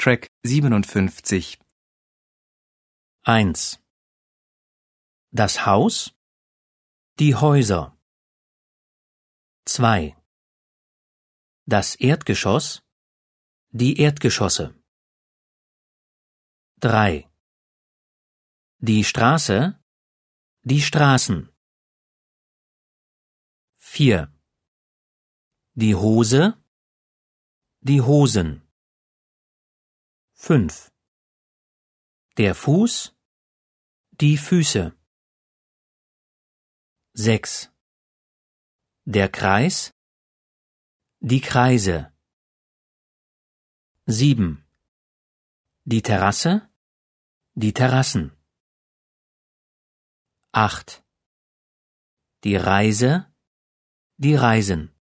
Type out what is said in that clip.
Track 57. 1. Das Haus, die Häuser. 2. Das Erdgeschoss, die Erdgeschosse. 3. Die Straße, die Straßen. 4. Die Hose, die Hosen. 5. Der Fuß, die Füße. 6. Der Kreis, die Kreise. 7. Die Terrasse, die Terrassen. 8. Die Reise, die Reisen.